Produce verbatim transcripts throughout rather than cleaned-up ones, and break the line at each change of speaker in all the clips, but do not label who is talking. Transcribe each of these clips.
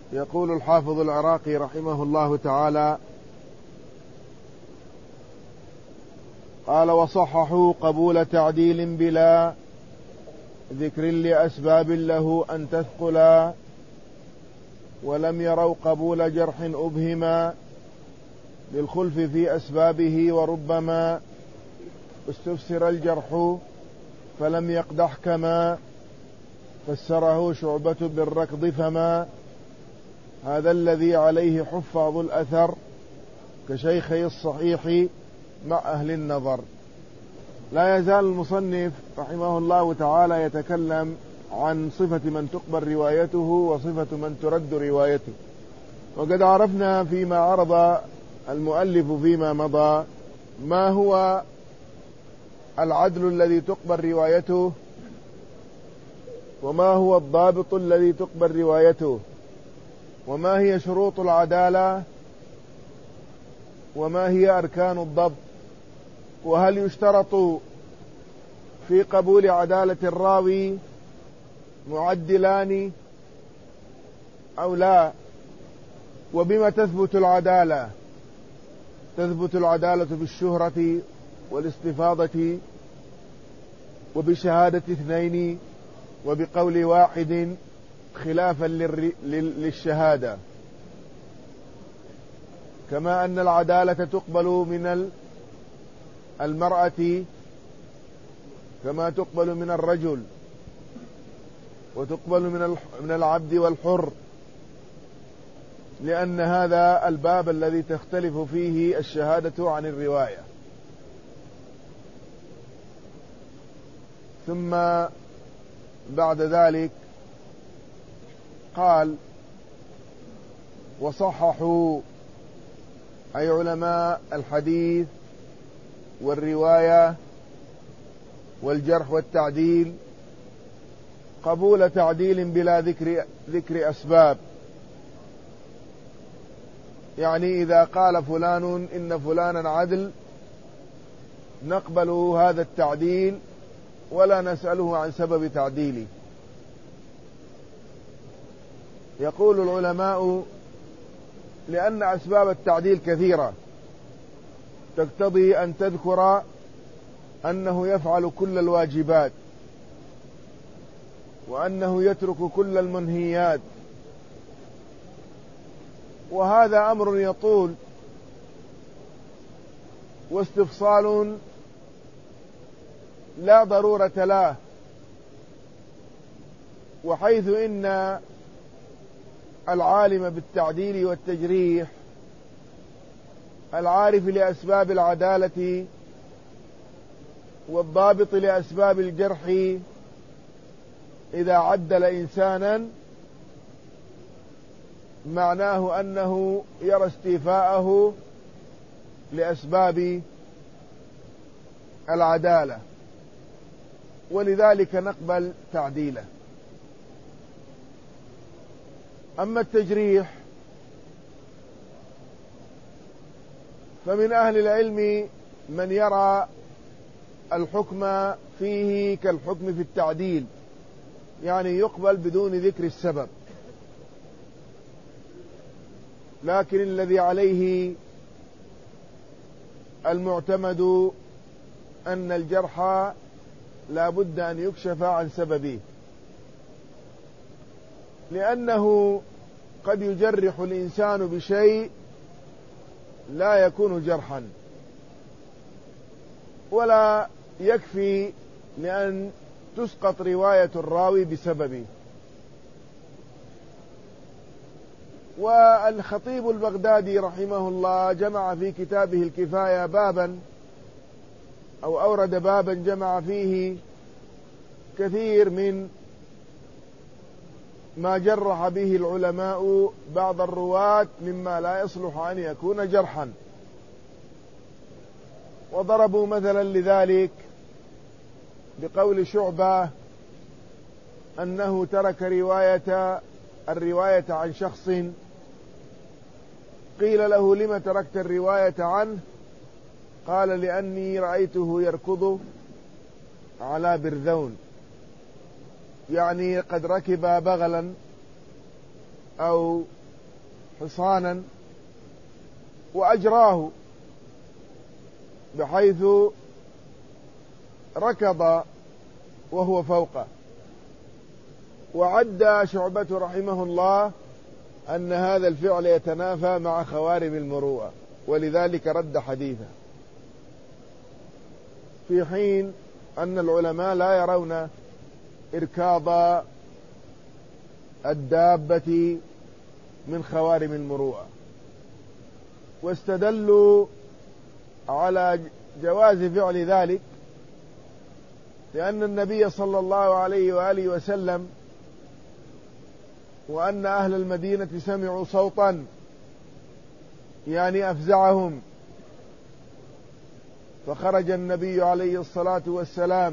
يقول الحافظ العراقي رحمه الله تعالى: قال: وصححوا قبول تعديل بلا ذكر لأسباب له أن تثقلا، ولم يروا قبول جرح أبهما للخلف في أسبابه، وربما استفسر الجرح فلم يقدح كما فسره شعبة بالركض، فما هذا الذي عليه حفاظ الأثر كشيخي الصحيح مع أهل النظر. لا يزال المصنف رحمه الله تعالى يتكلم عن صفة من تقبل روايته وصفة من ترد روايته، وقد عرفنا فيما عرض المؤلف فيما مضى ما هو العدل الذي تقبل روايته، وما هو الضابط الذي تقبل روايته، وما هي شروط العدالة، وما هي أركان الضبط، وهل يشترط في قبول عدالة الراوي معدلان أو لا، وبما تثبت العدالة؟ تثبت العدالة بالشهرة والاستفاضة وبشهادة اثنين وبقول واحد خلافا للشهادة، كما أن العدالة تقبل من المرأة كما تقبل من الرجل، وتقبل من العبد والحر، لأن هذا الباب الذي تختلف فيه الشهادة عن الرواية. ثم بعد ذلك قال: وصححوا، أي علماء الحديث والرواية والجرح والتعديل، قبول تعديل بلا ذكر ذكر أسباب. يعني إذا قال فلان إن فلانا عدل نقبل هذا التعديل ولا نسأله عن سبب تعديله. يقول العلماء: لأن أسباب التعديل كثيرة تقتضي أن تذكر أنه يفعل كل الواجبات، وأنه يترك كل المنهيات، وهذا أمر يطول واستفصال لا ضرورة له، وحيث إن العالم بالتعديل والتجريح العارف لأسباب العدالة والضابط لأسباب الجرح إذا عدل إنسانا معناه أنه يرى استيفاءه لأسباب العدالة، ولذلك نقبل تعديله. أما التجريح فمن أهل العلم من يرى الحكم فيه كالحكم في التعديل، يعني يقبل بدون ذكر السبب، لكن الذي عليه المعتمد أن الجرح لا بد أن يكشف عن سببه، لأنه قد يجرح الإنسان بشيء لا يكون جرحا، ولا يكفي لأن تسقط رواية الراوي بسببه. والخطيب البغدادي رحمه الله جمع في كتابه الكفاية بابا أو أورد بابا جمع فيه كثير من ما جرح به العلماء بعض الرواة مما لا يصلح أن يكون جرحا، وضربوا مثلا لذلك بقول شعبة أنه ترك رواية الرواية عن شخص، قيل له: لم تركت الرواية عنه؟ قال: لأني رأيته يركض على برذون، يعني قد ركب بغلا أو حصانا وأجراه بحيث ركض وهو فوقه. وعد شعبة رحمه الله أن هذا الفعل يتنافى مع خوارم المروءة، ولذلك رد حديثه، في حين أن العلماء لا يرون إركاض الدابة من خوارم المروءة، واستدلوا على جواز فعل ذلك لأن النبي صلى الله عليه وآله وسلم وأن أهل المدينة سمعوا صوتا يعني أفزعهم، فخرج النبي عليه الصلاة والسلام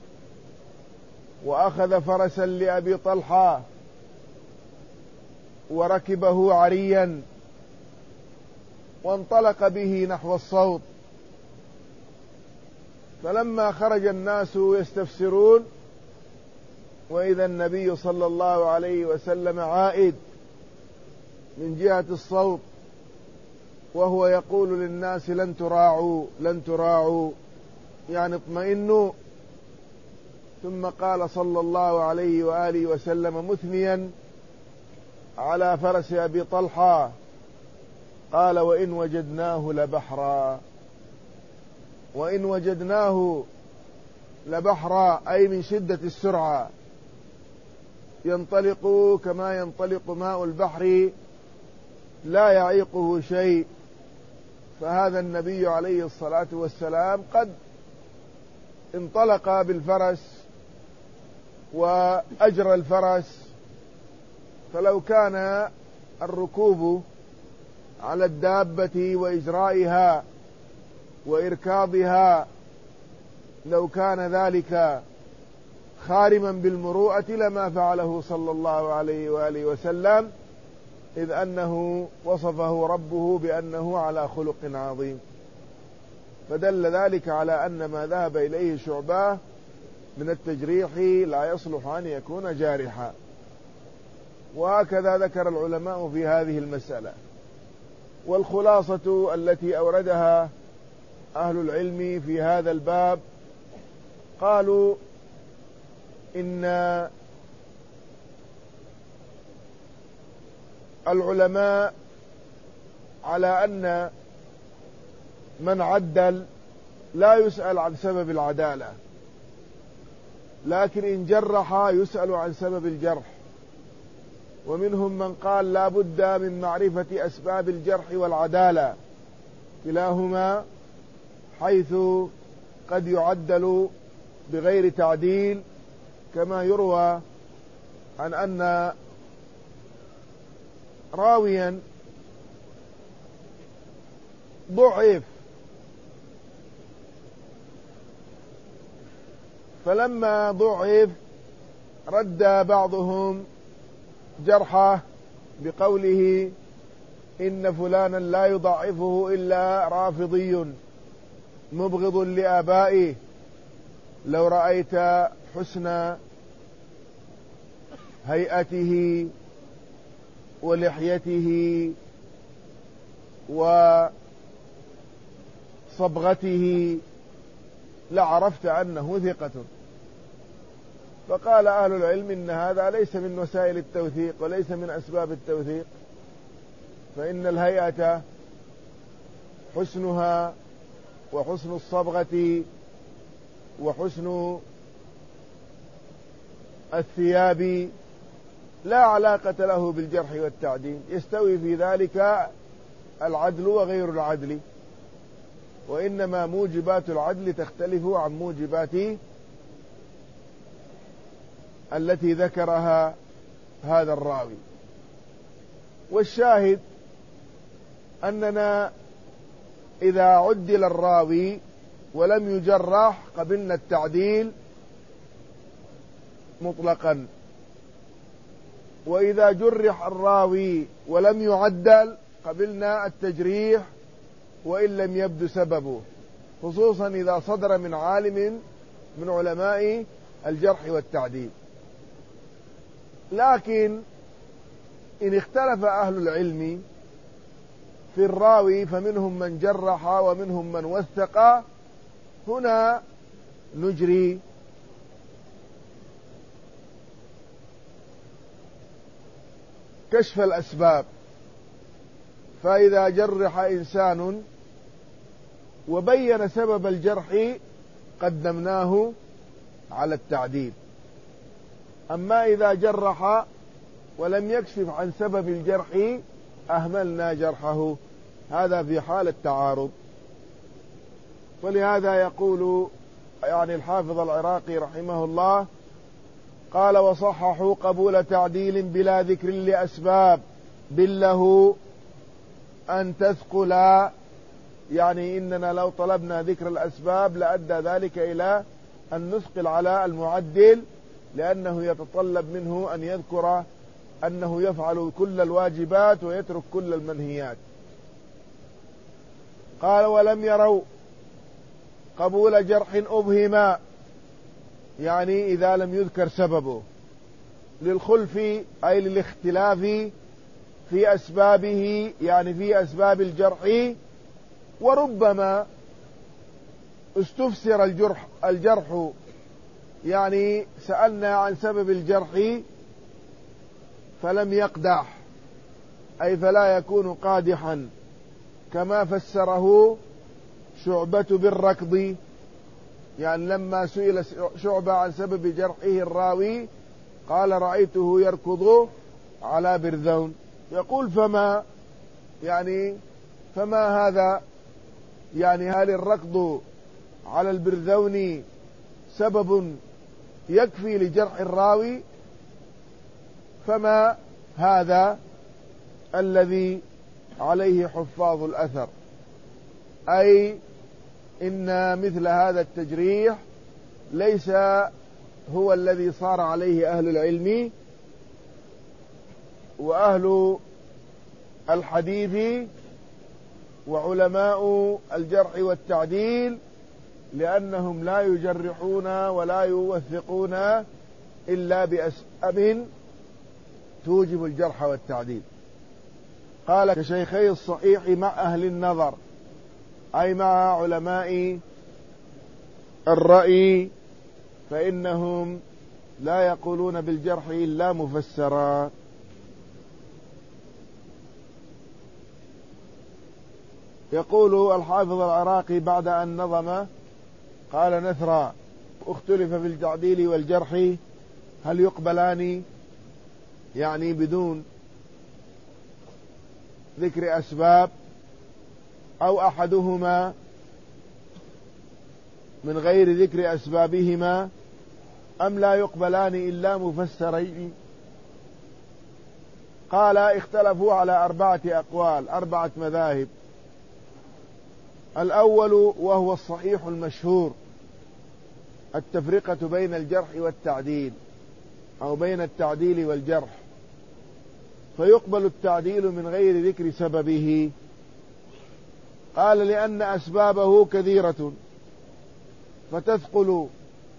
وأخذ فرسا لأبي طلحة وركبه عريا وانطلق به نحو الصوت. فلما خرج الناس يستفسرون وإذا النبي صلى الله عليه وسلم عائد من جهة الصوت وهو يقول للناس لن تراعوا لن تراعوا يعني اطمئنوا. ثم قال صلى الله عليه وآله وسلم مثنيا على فرس أبي طلحة، قال وإن وجدناه لبحرا، وإن وجدناه لبحرا أي من شدة السرعة، ينطلق كما ينطلق ماء البحر لا يعيقه شيء. فهذا النبي عليه الصلاة والسلام قد انطلق بالفرس وأجرى الفرس، فلو كان الركوب على الدابة وإجرائها وإركاضها لو كان ذلك خارما بالمروءة لما فعله صلى الله عليه وآله وسلم، إذ أنه وصفه ربه بأنه على خلق عظيم. فدل ذلك على أن ما ذهب إليه شعبة من التجريح لا يصلح أن يكون جارحا. وهكذا ذكر العلماء في هذه المسألة. والخلاصة التي أوردها أهل العلم في هذا الباب قالوا إن العلماء على أن من عدل لا يسأل عن سبب العدالة، لكن إن جرح يسأل عن سبب الجرح. ومنهم من قال لا بد من معرفة أسباب الجرح والعدالة كلاهما، حيث قد يعدل بغير تعديل، كما يروى عن أن راويا ضعف فلما ضعف رد بعضهم جرحه بقوله إن فلانا لا يضعفه إلا رافضي مبغض لآبائه، لو رأيت حسن هيئته ولحيته وصبغته لعرفت أنه ثقة. فقال أهل العلم إن هذا ليس من وسائل التوثيق وليس من أسباب التوثيق، فإن الهيئة حسنها وحسن الصبغة وحسن الثياب لا علاقة له بالجرح والتعديل، يستوي في ذلك العدل وغير العدل، وإنما موجبات العدل تختلف عن موجبات التي ذكرها هذا الراوي. والشاهد أننا إذا عدل الراوي ولم يجرح قبلنا التعديل مطلقا، وإذا جرح الراوي ولم يعدل قبلنا التجريح وإن لم يبدو سببه، خصوصا إذا صدر من عالم من علماء الجرح والتعديل. لكن إن اختلف أهل العلم في الراوي فمنهم من جرح ومنهم من وثق. هنا نجري كشف الأسباب، فإذا جرح إنسان وبين سبب الجرح قدمناه على التعديل. أما إذا جرح ولم يكشف عن سبب الجرح أهملنا جرحه، هذا في حال التعارض. ولهذا يقول يعني الحافظ العراقي رحمه الله قال: وصححوا قبول تعديل بلا ذكر لأسباب بالله أن تثقلا. يعني إننا لو طلبنا ذكر الأسباب لأدى ذلك إلى أن نثقل على المعدل، لأنه يتطلب منه أن يذكر أنه يفعل كل الواجبات ويترك كل المنهيات. قال: ولم يروا قبول جرح أبهما، يعني إذا لم يذكر سببه، للخلف أي للاختلاف في أسبابه، يعني في أسباب الجرح. وربما استفسر الجرح الجرح يعني سألنا عن سبب الجرح فلم يقدح، أي فلا يكون قادحا، كما فسره شعبة بالركض. يعني لما سئل شعبة عن سبب جرحه الراوي قال: رأيته يركض على برذون. يقول: فما يعني فما هذا؟ يعني هل الركض على البرذون سبب يكفي لجرح الراوي؟ فما هذا الذي عليه حفاظ الأثر، أي إن مثل هذا التجريح ليس هو الذي صار عليه أهل العلم وأهل الحديث وعلماء الجرح والتعديل، لأنهم لا يجرحون ولا يوثقون إلا بأسباب توجب الجرح والتعديل. قال: كشيخي الصحيح مع أهل النظر، أي مع علماء الرأي، فإنهم لا يقولون بالجرح إلا مفسرا. يقول الحافظ العراقي بعد أن نظم قال: نثرى: اختلف في التعديل والجرح هل يقبلان، يعني بدون ذكر أسباب، أو أحدهما من غير ذكر أسبابهما، أم لا يقبلان إلا مفسرين. قال: اختلفوا على أربعة أقوال، أربعة مذاهب. الأول وهو الصحيح المشهور التفرقة بين الجرح والتعديل، أو بين التعديل والجرح، فيقبل التعديل من غير ذكر سببه. قال: لأن أسبابه كثيرة فتثقل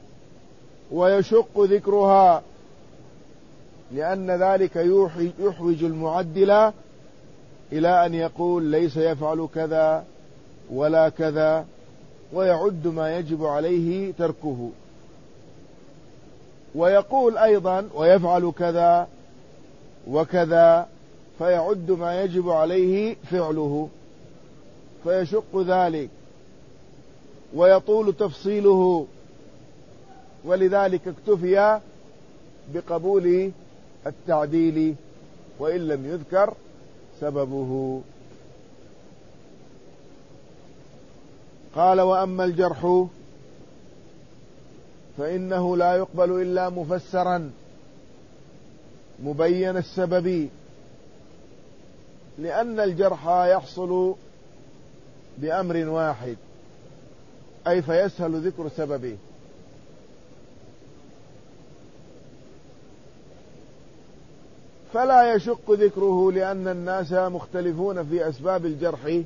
ويشق ذكرها، لأن ذلك يحوج المعدل إلى أن يقول ليس يفعل كذا ولا كذا، ويعد ما يجب عليه تركه، ويقول أيضا ويفعل كذا وكذا، فيعد ما يجب عليه فعله، فيشق ذلك ويطول تفصيله. ولذلك اكتفي بقبول التعديل وإن لم يذكر سببه. قال: وأما الجرح فإنه لا يقبل إلا مفسرا مبين السبب، لأن الجرح يحصل بأمر واحد، أي فيسهل ذكر سببه. فلا يشق ذكره، لأن الناس مختلفون في أسباب الجرح،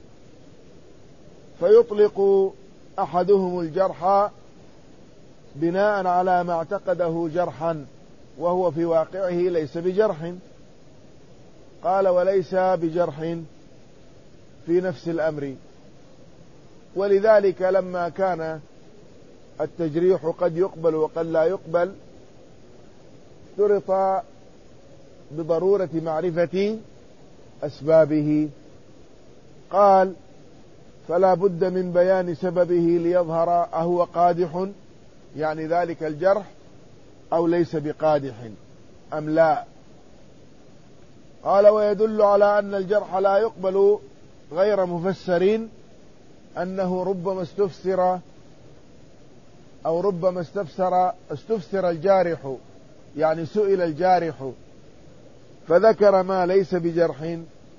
فيطلق أحدهم الجرح بناء على ما اعتقده جرحا، وهو في واقعه ليس بجرح. قال: وليس بجرح في نفس الأمر. ولذلك لما كان التجريح قد يقبل وقد لا يقبل اشترط بضرورة معرفة أسبابه. قال: فلا بد من بيان سببه ليظهر أهو قادح، يعني ذلك الجرح، أو ليس بقادح أم لا. قال: ويدل على أن الجرح لا يقبل غير مفسر أنه ربما استفسر أو ربما استفسر استفسر الجارح، يعني سئل الجارح فذكر ما ليس بجرح.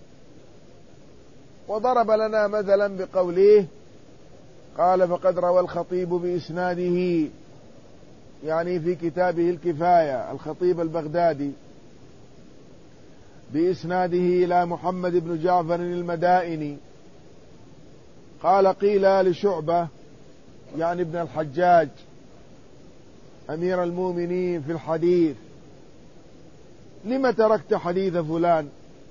وضرب لنا مثلا بقوله: قال: فقد روى الخطيب بإسناده، يعني في كتابه الكفاية، الخطيب البغدادي، بإسناده إلى محمد بن جعفر المدائني قال: قيل لشعبة، يعني ابن الحجاج أمير المؤمنين في الحديث: لم تركت حديث فلان؟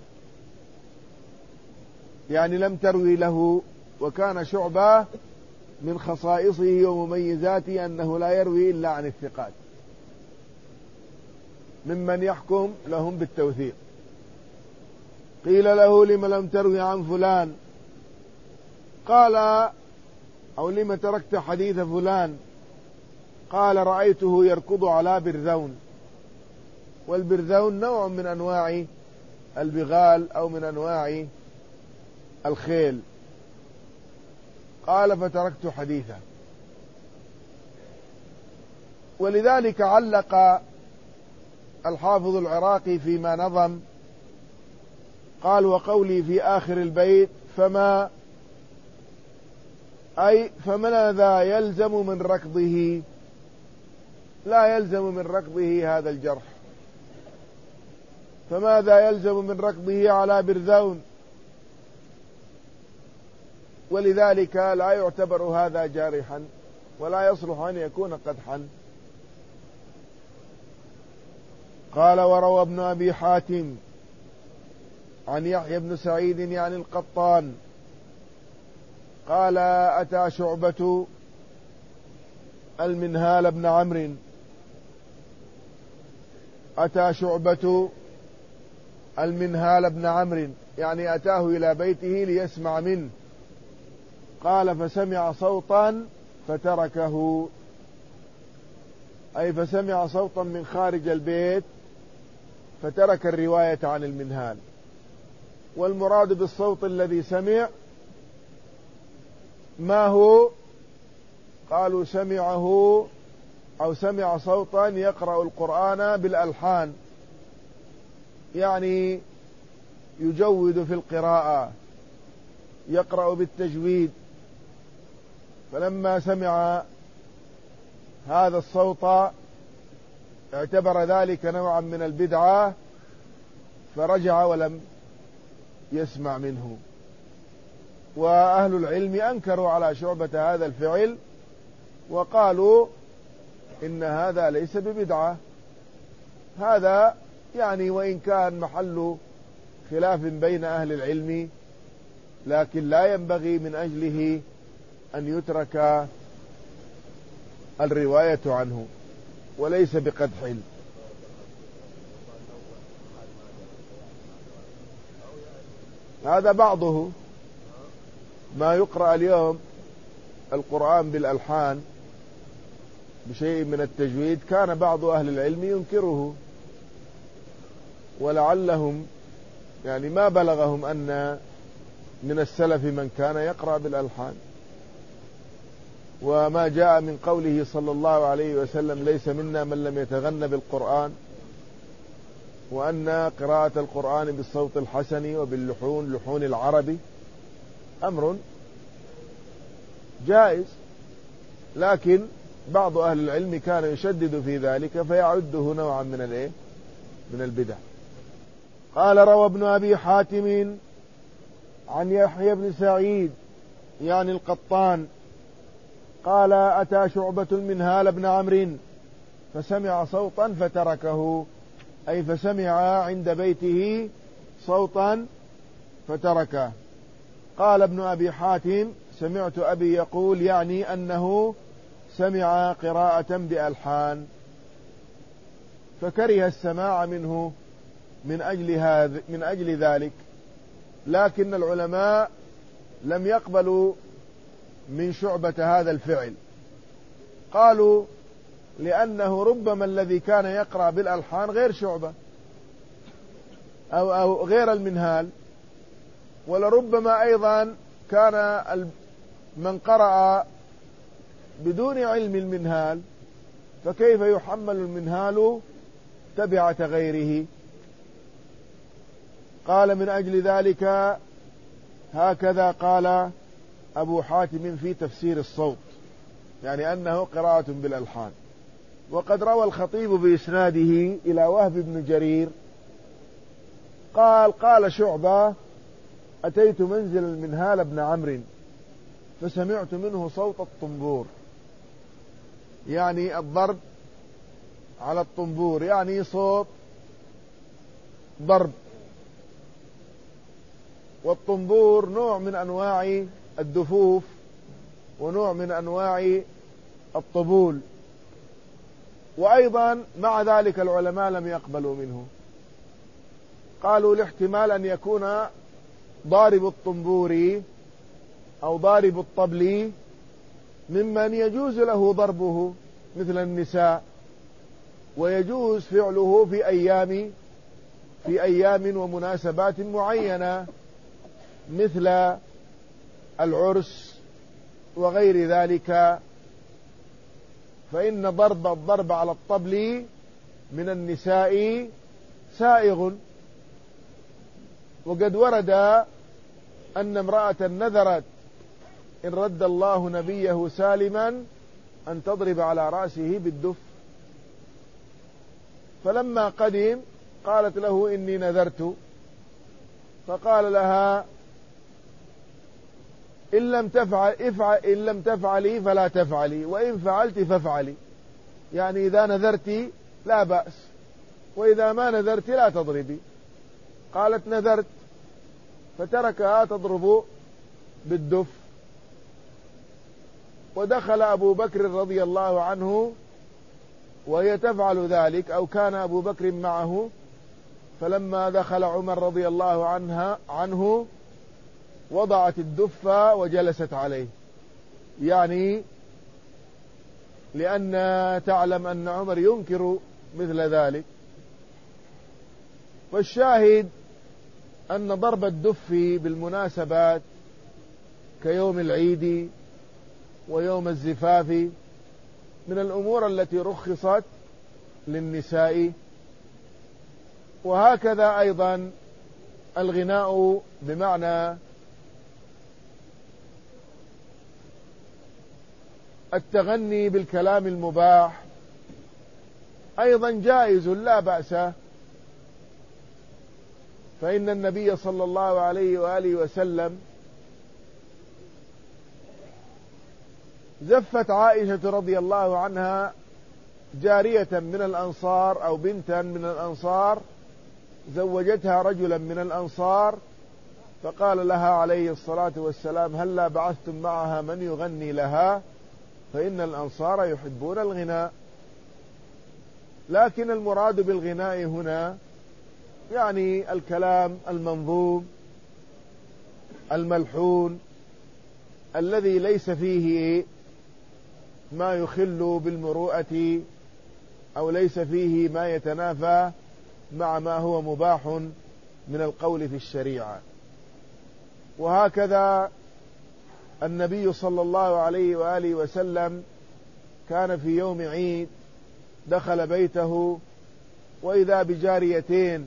يعني لم تروي له. وكان شعبة من خصائصه ومميزاته أنه لا يروي إلا عن الثقات ممن يحكم لهم بالتوثيق. قيل له: لم لم تروي عن فلان؟ قال: أو لم تركت حديث فلان؟ قال: رأيته يركض على برذون. والبرذون نوع من أنواع البغال أو من أنواع الخيل. قال: فتركت حديثه. ولذلك علق الحافظ العراقي فيما نظم قال: وقولي في آخر البيت فما أي فماذا يلزم من ركضه؟ لا يلزم من ركضه هذا الجرح. فماذا يلزم من ركضه على برذون؟ ولذلك لا يعتبر هذا جارحا ولا يصلح أن يكون قدحا. قال: وروى ابن أبي حاتم عن يحيى بن سعيد يعني القطان قال: أتى شعبة المنهال بن عمرو أتى شعبة المنهال بن عمرو يعني أتاه إلى بيته ليسمع منه. قال: فسمع صوتا فتركه، أي فسمع صوتا من خارج البيت فترك الرواية عن المنهال. والمراد بالصوت الذي سمع ما هو؟ قالوا: سمعه أو سمع صوتا يقرأ القرآن بالألحان، يعني يجود في القراءة، يقرأ بالتجويد. فلما سمع هذا الصوت اعتبر ذلك نوعا من البدعة فرجع ولم يسمع منه. وأهل العلم أنكروا على شعبة هذا الفعل وقالوا إن هذا ليس ببدعة. هذا يعني وإن كان محل خلاف بين أهل العلم، لكن لا ينبغي من أجله أن يترك الرواية عنه، وليس بقدح. هذا بعضه ما يقرأ اليوم القرآن بالألحان بشيء من التجويد، كان بعض أهل العلم ينكره، ولعلهم يعني ما بلغهم أن من السلف من كان يقرأ بالألحان. وما جاء من قوله صلى الله عليه وسلم: ليس منا من لم يتغن بالقرآن، وأن قراءة القرآن بالصوت الحسن وباللحون لحون العرب أمر جائز، لكن بعض أهل العلم كان يشدد في ذلك فيعده نوعا من الايه من البدع. قال: روى ابن أبي حاتم عن يحيى بن سعيد يعني القطان قال: أتى شعبة المنهال بن عمرو فسمع صوتا فتركه، أي فسمع عند بيته صوتا فتركه. قال ابن أبي حاتم سمعت أبي يقول يعني أنه سمع قراءة بألحان فكره السماع منه من أجل هذا من أجل ذلك، لكن العلماء لم يقبلوا من شعبة هذا الفعل، قالوا لأنه ربما الذي كان يقرأ بالألحان غير شعبة أو, أو غير المنهال، ولربما أيضا كان من قرأ بدون علم المنهال، فكيف يحمل المنهال تبعة غيره؟ قال من أجل ذلك هكذا قال أبو حاتم في تفسير الصوت، يعني أنه قراءة بالألحان. وقد روى الخطيب بإسناده إلى وهب بن جرير قال قال شعبة أتيت منزل المنهال بن عمرو فسمعت منه صوت الطنبور، يعني الضرب على الطنبور، يعني صوت ضرب. والطنبور نوع من أنواع الدفوف ونوع من أنواع الطبول، وأيضا مع ذلك العلماء لم يقبلوا منه، قالوا لاحتمال أن يكون ضارب الطنبور أو ضارب الطبل ممن يجوز له ضربه مثل النساء، ويجوز فعله في أيام في أيام ومناسبات معينة مثل العرس وغير ذلك، فإن ضرب الضرب على الطبل من النساء سائغ. وقد ورد أن امرأة نذرت إن رد الله نبيه سالما أن تضرب على رأسه بالدف، فلما قدم قالت له إني نذرت، فقال لها إن لم تفعل افعل إن لم تفعلي فلا تفعلي، وإن فعلت فافعلي، يعني إذا نذرت لا بأس، وإذا ما نذرت لا تضربي. قالت نذرت، فتركها تضرب بالدف. ودخل أبو بكر رضي الله عنه وهي تفعل ذلك، أو كان أبو بكر معه، فلما دخل عمر رضي الله عنها عنه وضعت الدف وجلست عليه، يعني لأن تعلم أن عمر ينكر مثل ذلك. والشاهد أن ضرب الدف بالمناسبات كيوم العيد ويوم الزفاف من الأمور التي رخصت للنساء. وهكذا أيضا الغناء بمعنى التغني بالكلام المباح أيضا جائز لا بأس، فإن النبي صلى الله عليه وآله وسلم زفت عائشة رضي الله عنها جارية من الأنصار أو بنتا من الأنصار، زوجتها رجلا من الأنصار، فقال لها عليه الصلاة والسلام هلا بعثتم معها من يغني لها، فإن الأنصار يحبون الغناء. لكن المراد بالغناء هنا يعني الكلام المنظوم الملحون الذي ليس فيه ما يخل بالمروءة أو ليس فيه ما يتنافى مع ما هو مباح من القول في الشريعة. وهكذا النبي صلى الله عليه وآله وسلم كان في يوم عيد دخل بيته وإذا بجاريتين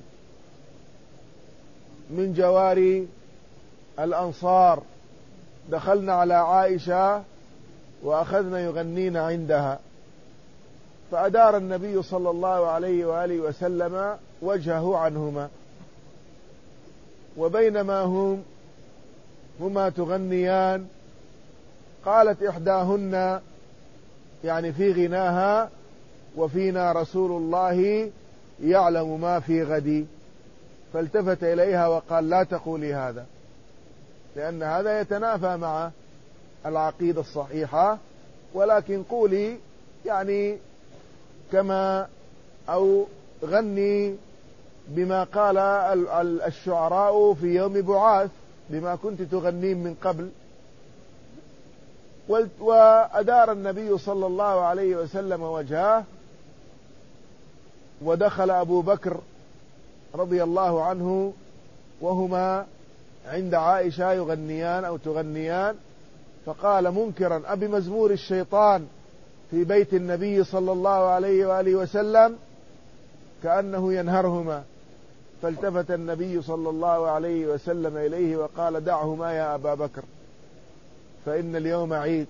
من جواري الأنصار دخلنا على عائشة وأخذنا يغنين عندها، فأدار النبي صلى الله عليه وآله وسلم وجهه عنهما، وبينما هم هما تغنيان قالت إحداهن يعني في غناها وفينا رسول الله يعلم ما في غدي، فالتفت إليها وقال لا تقولي هذا، لأن هذا يتنافى مع العقيدة الصحيحة. ولكن قولي يعني كما أو غني بما قال الشعراء في يوم بعاث، بما كنت تغنين من قبل. وأدار النبي صلى الله عليه وسلم وجهه، ودخل أبو بكر رضي الله عنه وهما عند عائشة يغنيان أو تغنيان، فقال منكرا: أبي مزمور الشيطان في بيت النبي صلى الله عليه وآله وسلم، كأنه ينهرهما. فالتفت النبي صلى الله عليه وسلم إليه وقال: دعهما يا أبا بكر، فإن اليوم عيد،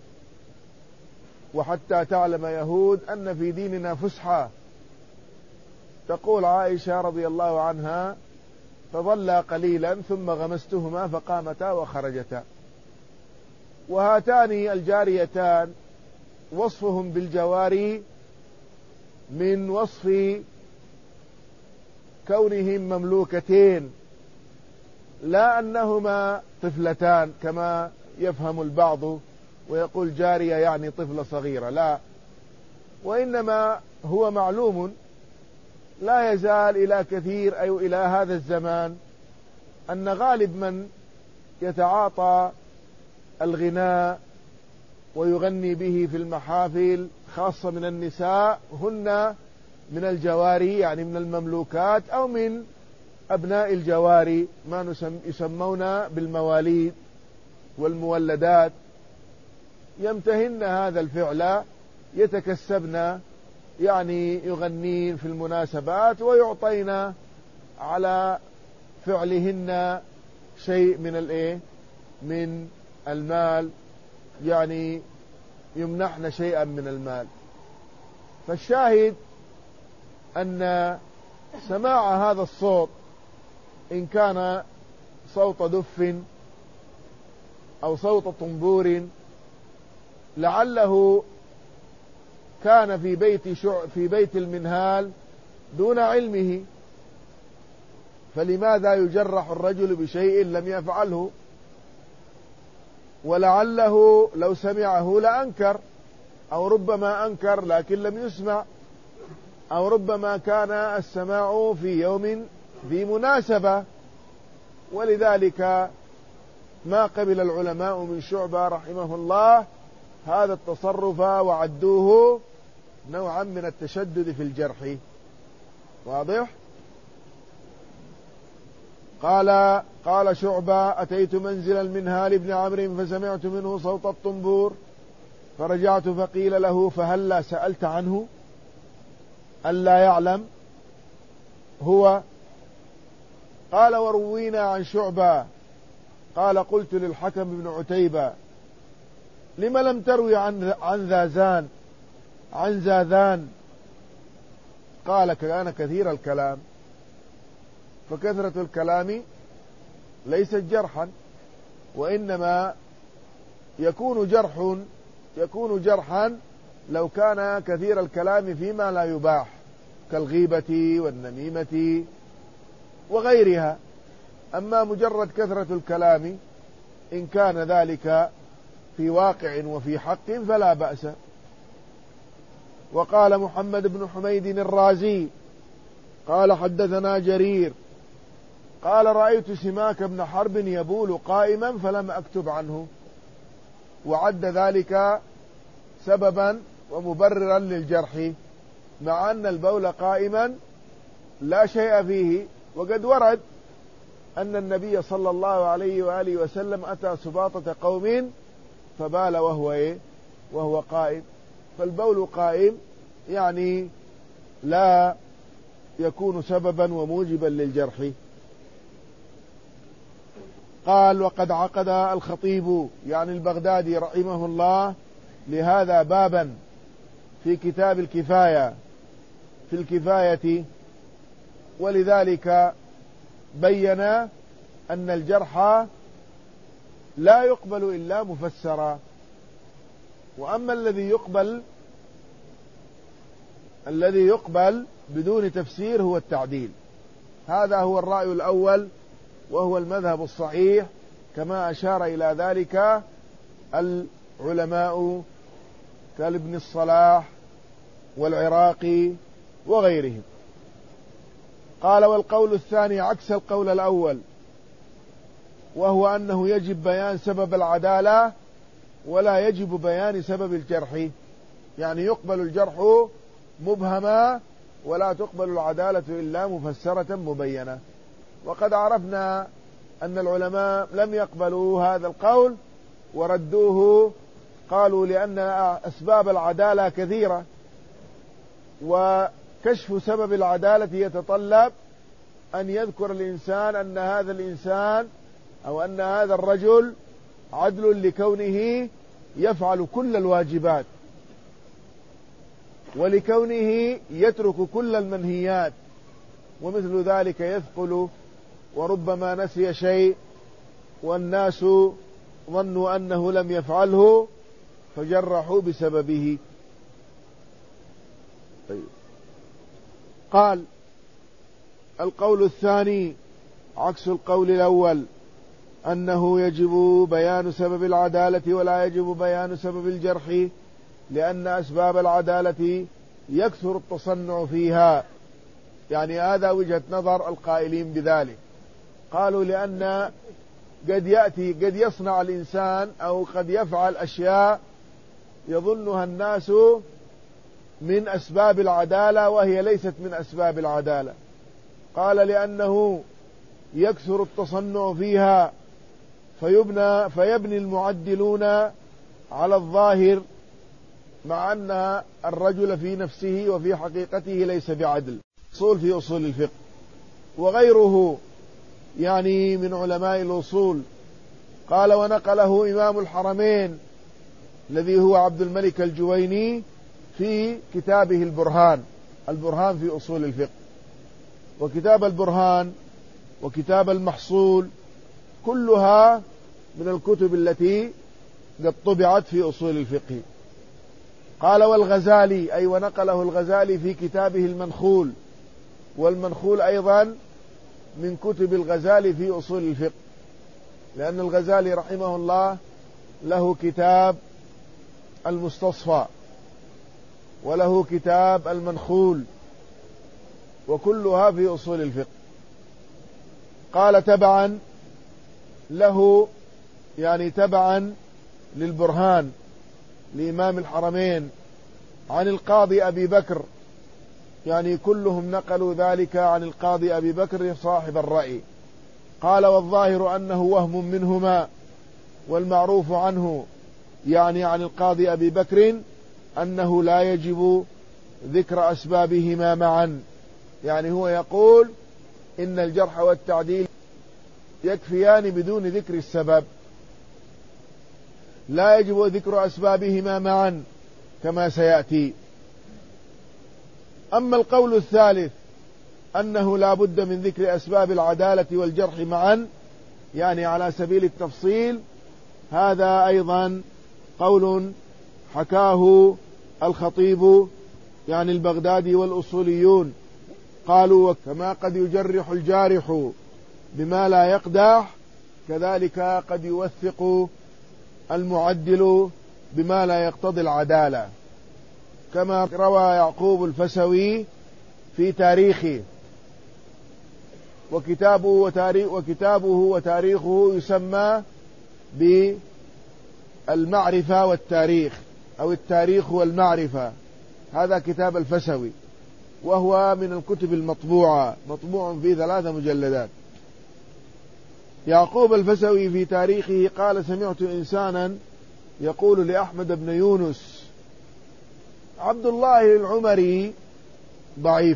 وحتى تعلم يهود أن في ديننا فسحة. تقول عائشة رضي الله عنها: فظلا قليلا ثم غمستهما فقامتا وخرجتا. وهاتان الجاريتان وصفهم بالجواري من وصف كونهم مملوكتين، لا أنهما طفلتان كما يفهم البعض ويقول جارية يعني طفلة صغيرة، لا، وإنما هو معلوم لا يزال إلى كثير أي إلى هذا الزمان أن غالب من يتعاطى الغناء ويغني به في المحافل خاصة من النساء هن من الجواري، يعني من المملوكات أو من أبناء الجواري، ما يسمون بالمواليد والمولدات، يمتهن هذا الفعل، يتكسبن يعني يغنين في المناسبات ويعطين على فعلهن شيء من الايه من المال، يعني يمنحن شيئا من المال. فالشاهد أن سماع هذا الصوت إن كان صوت دف أو صوت طنبور لعله كان في بيت شع في بيت المنهال دون علمه، فلماذا يجرح الرجل بشيء لم يفعله؟ ولعله لو سمعه لأنكر، أو ربما أنكر لكن لم يسمع، أو ربما كان السماع في يوم ذي مناسبة. ولذلك ما قبل العلماء من شعبة رحمه الله هذا التصرف وعدوه نوعا من التشدد في الجرح. واضح؟ قال قال شعبة: أتيت منزل المنهال بن عمرو فسمعت منه صوت الطنبور فرجعت فقيل له: فهلا سألت عنه ألا يعلم هو؟ قال: وروينا عن شعبة قال: قلت للحكم بن عتيبة: لما لم تروي عن عن ذازان عن زاذان؟ قال: كان كثير الكلام. فكثرة الكلام ليست جرحا، وإنما يكون جرح يكون جرحا لو كان كثير الكلام فيما لا يباح كالغيبة والنميمة وغيرها. أما مجرد كثرة الكلام إن كان ذلك في واقع وفي حق فلا بأس. وقال محمد بن حميد الرازي قال: حدثنا جرير قال: رأيت سماك بن حرب يبول قائما فلم أكتب عنه. وعد ذلك سببا ومبررا للجرح، مع أن البول قائما لا شيء فيه. وقد ورد أن النبي صلى الله عليه وآله وسلم أتى سباطة قوم فبال وهو إيه وهو قائم. فالبول قائم يعني لا يكون سببا وموجبا للجرح. قال: وقد عقد الخطيب يعني البغدادي رحمه الله لهذا بابا في كتاب الكفاية في الكفاية، ولذلك بين أن الجرح لا يقبل إلا مفسرا. وأما الذي يقبل الذي يقبل بدون تفسير هو التعديل. هذا هو الرأي الأول وهو المذهب الصحيح كما أشار إلى ذلك العلماء كالابن الصلاح والعراقي وغيرهم. قال: والقول الثاني عكس القول الأول، وهو أنه يجب بيان سبب العدالة ولا يجب بيان سبب الجرح، يعني يقبل الجرح مبهما ولا تقبل العدالة إلا مفسرة مبينة. وقد عرفنا أن العلماء لم يقبلوا هذا القول وردوه، قالوا لأن أسباب العدالة كثيرة، وكشف سبب العدالة يتطلب أن يذكر الإنسان أن هذا الإنسان أو أن هذا الرجل عدل لكونه يفعل كل الواجبات، ولكونه يترك كل المنهيات، ومثل ذلك يثقل وربما نسي شيء والناس ظنوا أنه لم يفعله فجرحوا بسببه. طيب. قال: القول الثاني عكس القول الأول، أنه يجب بيان سبب العدالة ولا يجب بيان سبب الجرح، لأن أسباب العدالة يكثر التصنع فيها. يعني هذا وجهة نظر القائلين بذلك. قالوا لأن قد يأتي قد يصنع الإنسان أو قد يفعل أشياء يظنها الناس من أسباب العدالة وهي ليست من أسباب العدالة. قال: لأنه يكثر التصنع فيها فيبنى فيبني المعدلون على الظاهر، مع أن الرجل في نفسه وفي حقيقته ليس بعدل. أصول في أصول الفقه وغيره يعني من علماء الأصول. قال: ونقله إمام الحرمين الذي هو عبد الملك الجويني في كتابه البرهان، البرهان في أصول الفقه. وكتاب البرهان وكتاب المحصول كلها من الكتب التي قد طبعت في أصول الفقه. قال: والغزالي، أي ونقله الغزالي في كتابه المنخول، والمنخول أيضا من كتب الغزالي في أصول الفقه، لأن الغزالي رحمه الله له كتاب المستصفى وله كتاب المنخول، وكلها في أصول الفقه. قال: تبعا له، يعني تبعا للبرهان لإمام الحرمين عن القاضي أبي بكر، يعني كلهم نقلوا ذلك عن القاضي أبي بكر صاحب الرأي. قال: والظاهر أنه وهم منهما، والمعروف عنه يعني عن القاضي أبي بكر أنه لا يجب ذكر أسبابهما معا. يعني هو يقول إن الجرح والتعديل يكفيان بدون ذكر السبب، لا يجب ذكر أسبابهما معا كما سيأتي. أما القول الثالث أنه لا بد من ذكر أسباب العدالة والجرح معا، يعني على سبيل التفصيل، هذا أيضا قول حكاه الخطيب يعني البغدادي والأصوليون. قالوا: كما قد يجرح الجارح بما لا يقدح، كذلك قد يوثق المعدل بما لا يقتضي العدالة، كما روى يعقوب الفسوي في تاريخه. وكتابه وتاريخ وكتابه وتاريخه يسمى بالمعرفة والتاريخ، أو التاريخ والمعرفة. هذا كتاب الفسوي، وهو من الكتب المطبوعة، مطبوع في ثلاثة مجلدات. يعقوب الفسوي في تاريخه قال: سمعت إنسانا يقول لأحمد بن يونس: عبد الله العمري ضعيف.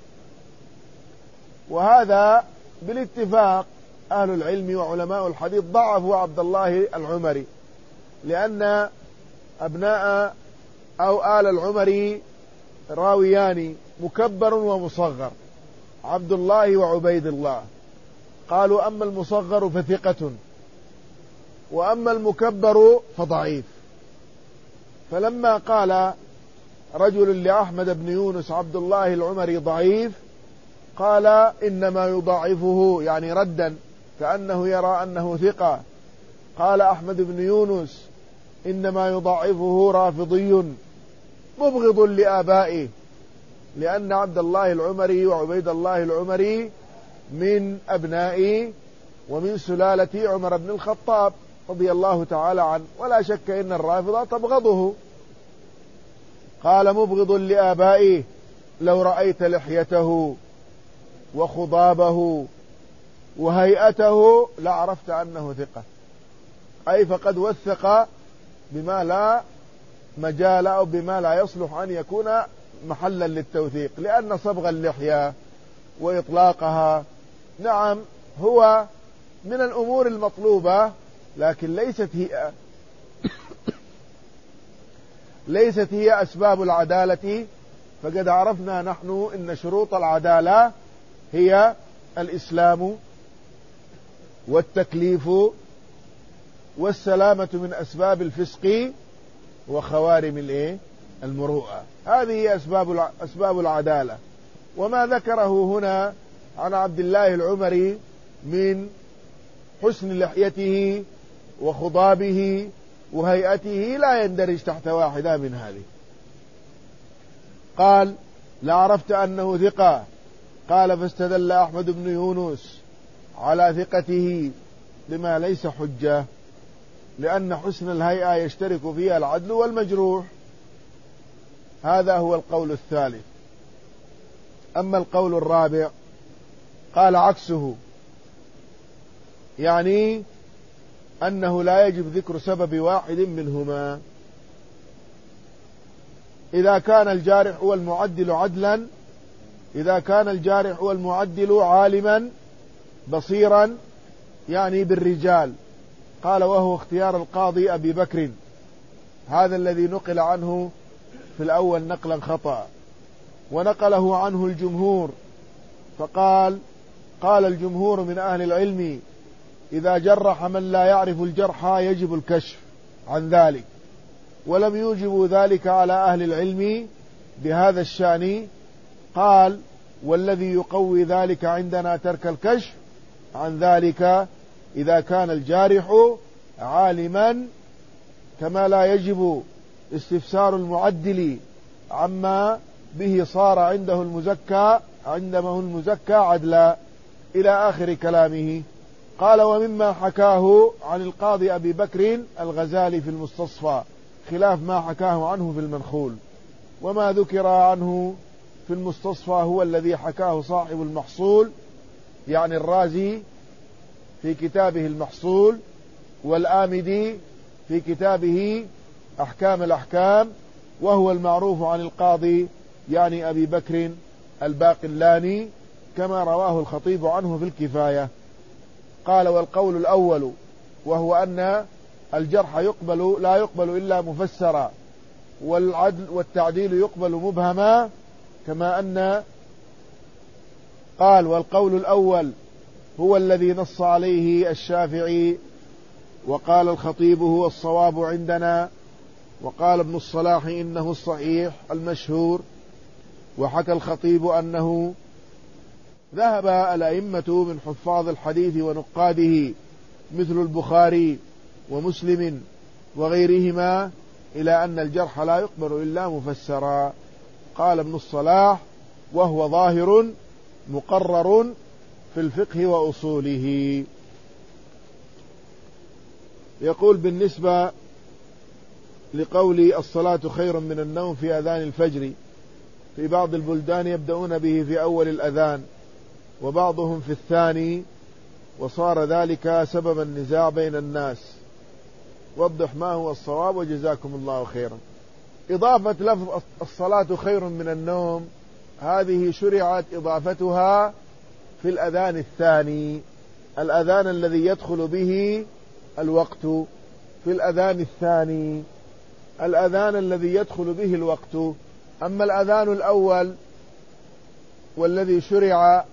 وهذا بالاتفاق أهل العلم وعلماء الحديث ضعفوا عبد الله العمري، لأن أبناء أو آل العمري راويان، مكبر ومصغر، عبد الله وعبيد الله. قالوا: أما المصغر فثقة، وأما المكبر فضعيف. فلما قال رجل لأحمد بن يونس عبد الله العمري ضعيف، قال: إنما يضعفه، يعني ردا، كأنه يرى أنه ثقة، قال أحمد بن يونس إنما يضعفه رافضي مبغض لآبائه، لأن عبد الله العمري وعبيد الله العمري من أبناء ومن سلالة عمر بن الخطاب رضي الله تعالى عنه، ولا شك إن الرافضة تبغضه. قال مبغض لآبائه لو رأيت لحيته وخضابه وهيئته لعرفت أنه ثقة، أي فقد وثق بما لا مجال أو بما لا يصلح أن يكون محلا للتوثيق، لأن صبغ اللحية وإطلاقها نعم هو من الأمور المطلوبة، لكن ليست هي ليست هي أسباب العدالة. فقد عرفنا نحن إن شروط العدالة هي الإسلام والتكليف والسلامة من أسباب الفسق وخوارم الإيه؟ المروءة. هذه هي أسباب أسباب العدالة. وما ذكره هنا عن عبد الله العمري من حسن لحيته وخضابه وهيئته لا يندرج تحت واحدة من هذه. قال لعرفت أنه ثقة. قال فاستدل أحمد بن يونس على ثقته بما ليس حجة، لأن حسن الهيئة يشترك فيها العدل والمجروح. هذا هو القول الثالث. أما القول الرابع قال عكسه، يعني أنه لا يجب ذكر سبب واحد منهما. إذا كان الجارح هو المعدل عدلا، إذا كان الجارح هو المعدل عالما بصيرا يعني بالرجال، قال وهو اختيار القاضي أبي بكر، هذا الذي نقل عنه في الأول نقلا خطأ، ونقله عنه الجمهور، فقال قال الجمهور من أهل العلم إذا جرح من لا يعرف الجرح يجب الكشف عن ذلك، ولم يوجبوا ذلك على أهل العلم بهذا الشأن. قال والذي يقوي ذلك عندنا ترك الكشف عن ذلك إذا كان الجارح عالما، كما لا يجب استفسار المعدل عما به صار عنده المزكى عندما المزكى عدلا إلى آخر كلامه. قال ومما حكاه عن القاضي أبي بكر الغزالي في المستصفى خلاف ما حكاه عنه في المنخول، وما ذكر عنه في المستصفى هو الذي حكاه صاحب المحصول يعني الرازي في كتابه المحصول، والآمدي في كتابه أحكام الأحكام، وهو المعروف عن القاضي يعني أبي بكر الباقلاني كما رواه الخطيب عنه في الكفاية. قال والقول الأول وهو أن الجرح يقبل لا يقبل إلا مفسرا، والعدل والتعديل يقبل مبهما، كما أن قال والقول الأول هو الذي نص عليه الشافعي، وقال الخطيب هو الصواب عندنا، وقال ابن الصلاح إنه الصحيح المشهور، وحكى الخطيب أنه ذهب الأئمة من حفاظ الحديث ونقاده مثل البخاري ومسلم وغيرهما إلى أن الجرح لا يقبل إلا مفسرا. قال ابن الصلاح وهو ظاهر مقرر في الفقه وأصوله. يقول بالنسبة لقول الصلاة خير من النوم في أذان الفجر، في بعض البلدان يبدأون به في أول الأذان وبعضهم في الثاني، وصار ذلك سبب النزاع بين الناس. وضح ما هو الصواب وجزاكم الله خيرا. إضافة لفظ الصلاة خير من النوم هذه شرعت إضافتها في الأذان الثاني، الأذان الذي يدخل به الوقت، في الأذان الثاني الأذان الذي يدخل به الوقت. أما الأذان الأول والذي شرع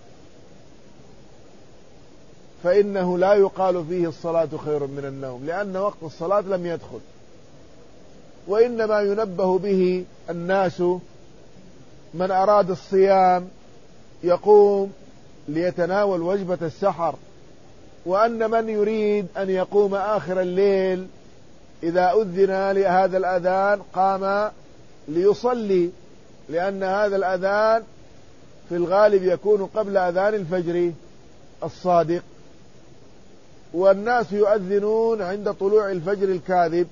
فإنه لا يقال فيه الصلاة خير من النوم، لأن وقت الصلاة لم يدخل، وإنما ينبه به الناس من أراد الصيام يقوم ليتناول وجبة السحر وأن من يريد أن يقوم آخر الليل إذا أذن لهذا الأذان قام ليصلي، لأن هذا الأذان في الغالب يكون قبل أذان الفجر الصادق، والناس يؤذنون عند طلوع الفجر الكاذب.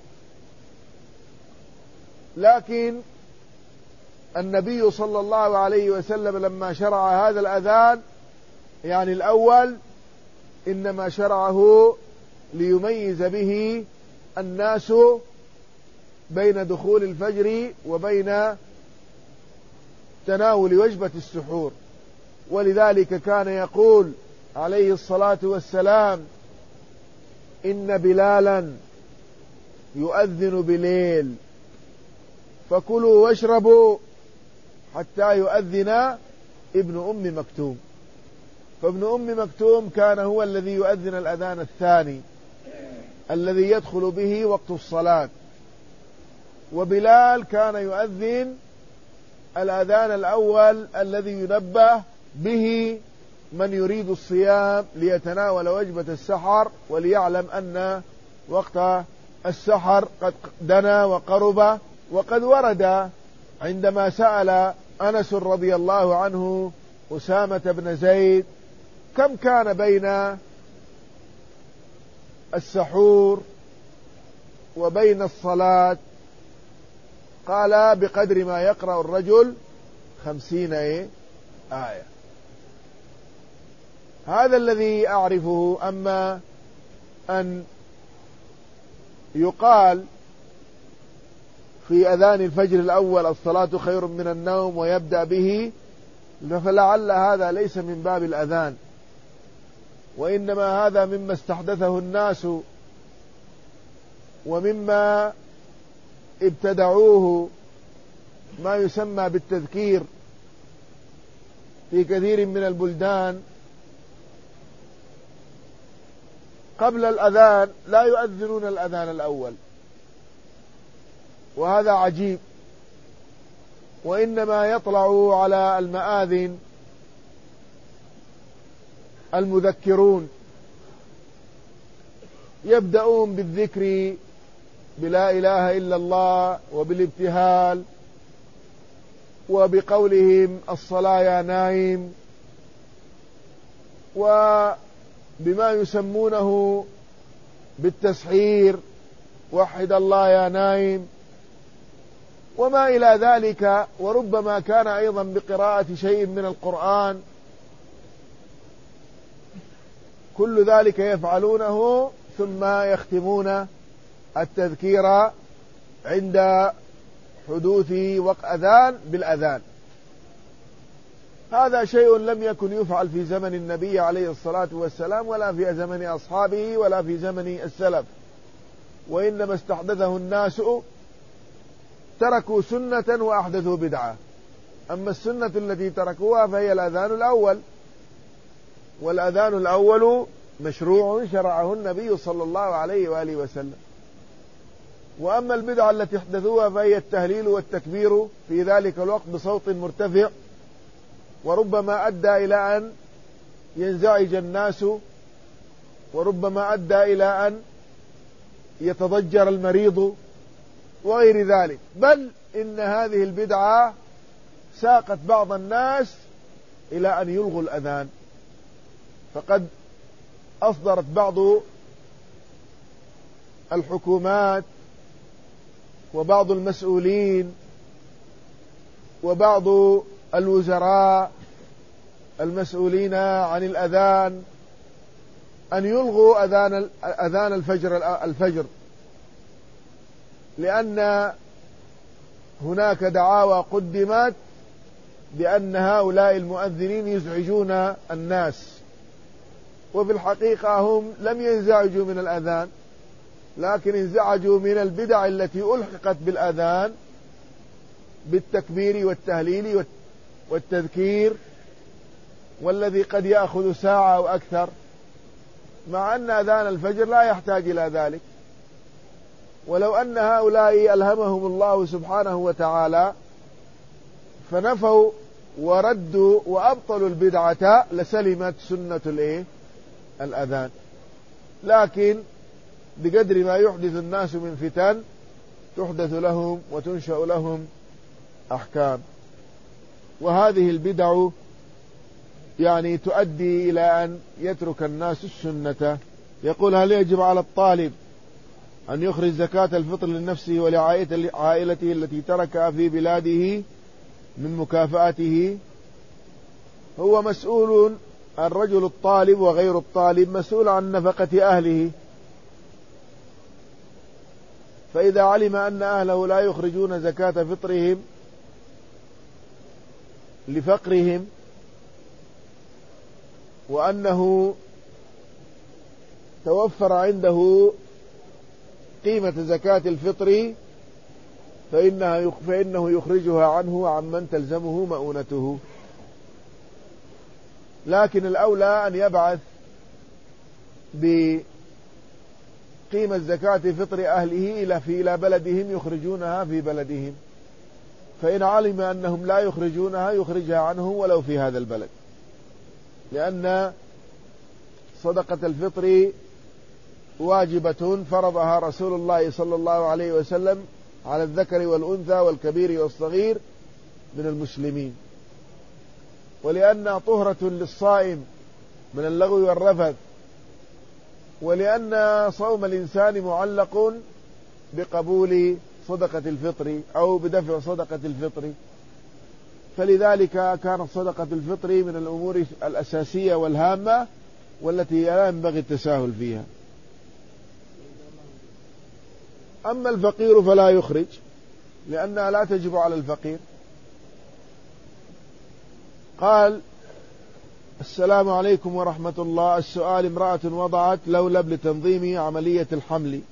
لكن النبي صلى الله عليه وسلم لما شرع هذا الأذان يعني الأول إنما شرعه ليميز به الناس بين دخول الفجر وبين تناول وجبة السحور. ولذلك كان يقول عليه الصلاة والسلام: إن بلالا يؤذن بليل فكلوا واشربوا حتى يؤذن ابن أم مكتوم. فابن أم مكتوم كان هو الذي يؤذن الأذان الثاني الذي يدخل به وقت الصلاة، وبلال كان يؤذن الأذان الأول الذي ينبه به من يريد الصيام ليتناول وجبة السحر وليعلم أن وقت السحر قد دنا وقرب. وقد ورد عندما سأل أنس رضي الله عنه أسامة بن زيد كم كان بين السحور وبين الصلاة، قال: بقدر ما يقرأ الرجل خمسين آية. هذا الذي أعرفه. أما أن يقال في أذان الفجر الأول الصلاة خير من النوم ويبدأ به، فلعل هذا ليس من باب الأذان، وإنما هذا مما استحدثه الناس ومما ابتدعوه، ما يسمى بالتذكير في كثير من البلدان. قبل الأذان لا يؤذنون الأذان الأول، وهذا عجيب، وإنما يطلع على المآذن المذكرون يبدأون بالذكر بلا إله إلا الله وبالابتهال وبقولهم الصلاة يا نايم وبما يسمونه بالتسحير وحد الله يا نايم وما إلى ذلك، وربما كان أيضا بقراءة شيء من القرآن. كل ذلك يفعلونه ثم يختمون التذكير عند حدوث وقت أذان بالأذان. هذا شيء لم يكن يفعل في زمن النبي عليه الصلاة والسلام ولا في زمن أصحابه ولا في زمن السلف، وإنما استحدثه الناس، تركوا سنة وأحدثوا بدعة. أما السنة التي تركوها فهي الأذان الأول، والأذان الأول مشروع شرعه النبي صلى الله عليه وآله وسلم. وأما البدعة التي احدثوها فهي التهليل والتكبير في ذلك الوقت بصوت مرتفع، وربما أدى إلى أن ينزعج الناس، وربما أدى إلى أن يتضجر المريض وغير ذلك. بل إن هذه البدعة ساقت بعض الناس إلى أن يلغوا الأذان، فقد أصدرت بعض الحكومات وبعض المسؤولين وبعض الوزراء المسؤولين عن الأذان أن يلغوا أذان أذان الفجر الفجر لأن هناك دعاوى قدمت بأن هؤلاء المؤذنين يزعجون الناس، وفي الحقيقة هم لم ينزعجوا من الأذان، لكن انزعجوا من البدع التي ألحقت بالأذان بالتكبير والتهليل والتذكير، والذي قد يأخذ ساعة أو أكثر، مع أن أذان الفجر لا يحتاج إلى ذلك. ولو أن هؤلاء ألهمهم الله سبحانه وتعالى فنفوا وردوا وأبطلوا البدعة لسلمت سنة الإيه؟ الأذان. لكن بقدر ما يحدث الناس من فتن تحدث لهم وتنشأ لهم أحكام. وهذه البدع يعني تؤدي إلى أن يترك الناس السنة. يقول: هل يجب على الطالب أن يخرج زكاة الفطر لنفسه ولعائلته التي تركها في بلاده من مكافأته؟ هو مسؤول، الرجل الطالب وغير الطالب مسؤول عن نفقة أهله، فإذا علم أن أهله لا يخرجون زكاة فطرهم لفقرهم وأنه توفر عنده قيمة زكاة الفطر فإنه يخرجها عنه وعمن تلزمه مؤونته. لكن الأولى أن يبعث بقيمة زكاة فطر أهله إلى في إلى بلدهم يخرجونها في بلدهم، فإن علم أنهم لا يخرجونها يخرجها عنهم ولو في هذا البلد، لأن صدقة الفطر واجبة فرضها رسول الله صلى الله عليه وسلم على الذكر والأنثى والكبير والصغير من المسلمين، ولأنها طهرة للصائم من اللغو والرفث، ولأن صوم الإنسان معلق بقبول صدقة الفطر أو بدفع صدقة الفطر، فلذلك كانت صدقة الفطر من الأمور الأساسية والهامة والتي لا ينبغي التساهل فيها. أما الفقير فلا يخرج لأنها لا تجب على الفقير. قال: السلام عليكم ورحمة الله، السؤال: امرأة وضعت لولب لتنظيم عملية الحمل،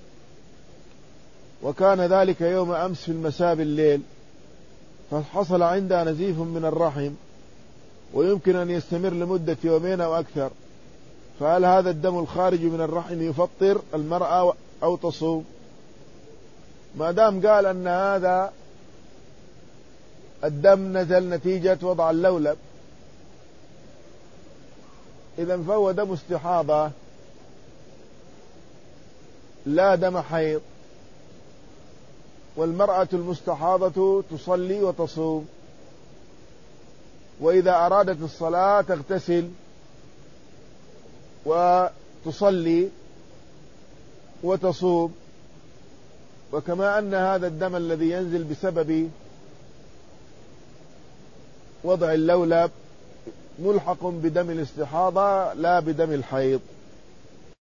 وكان ذلك يوم أمس في المساء بالليل، فحصل عندها نزيف من الرحم ويمكن أن يستمر لمدة يومين أو أكثر، فهل هذا الدم الخارج من الرحم يفطر المرأة أو تصوم؟ ما دام قال أن هذا الدم نزل نتيجة وضع اللولب، إذن فهو دم استحاضة لا دم حيض، والمرأة المستحاضة تصلي وتصوم، وإذا أرادت الصلاة تغتسل وتصلي وتصوم. وكما أن هذا الدم الذي ينزل بسبب وضع اللولب ملحق بدم الاستحاضة لا بدم الحيض.